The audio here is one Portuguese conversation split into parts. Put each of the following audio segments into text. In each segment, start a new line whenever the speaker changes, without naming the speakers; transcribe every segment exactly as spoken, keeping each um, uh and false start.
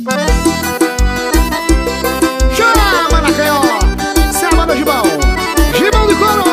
Chama na canhó, Selva do Gibão, Gibão de couro.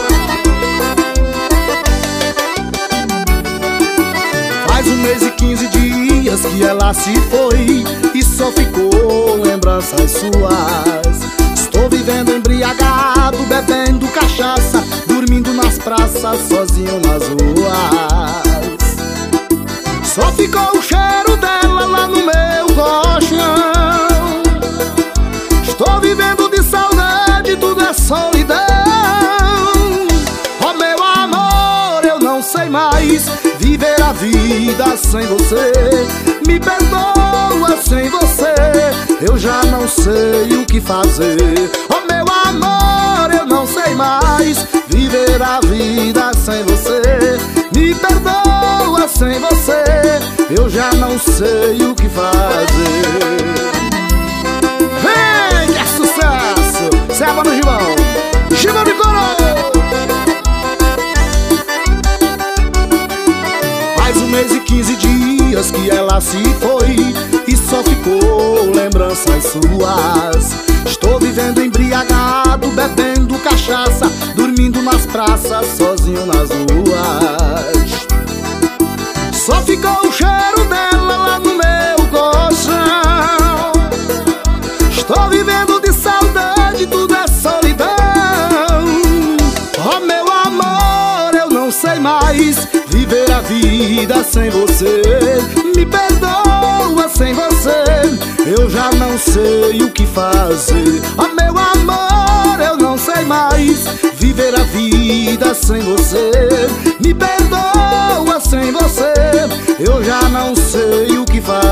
Faz um mês e quinze dias que ela se foi e só ficou lembranças suas. Estou vivendo embriagado, bebendo cachaça, dormindo nas praças, sozinho nas ruas. Só ficou o cheiro dela lá no meu colchão. Estou vivendo de saudade, tudo é solidão. Oh meu amor, eu não sei mais viver a vida sem você. Me perdoa sem você, eu já não sei o que fazer. Oh meu amor, eu não sei mais viver a vida sem você. Me perdoa sem você, eu já não sei o que fazer. Vem, que é sucesso! Selva no Gibão, Gibão de couro. Faz um mês e quinze dias que ela se foi e só ficou lembranças suas. Estou vivendo embriagado, bebendo cachaça, dormindo nas praças, sozinho nas ruas. Só ficou o cheiro dela lá no meu colchão. Estou vivendo de saudade, tudo é solidão. Oh meu amor, eu não sei mais viver a vida sem você. Me perdoa sem você, eu já não sei o que fazer. Oh meu amor, eu não sei mais viver a vida sem você. Me perdoa sem você, eu já não sei o que fazer.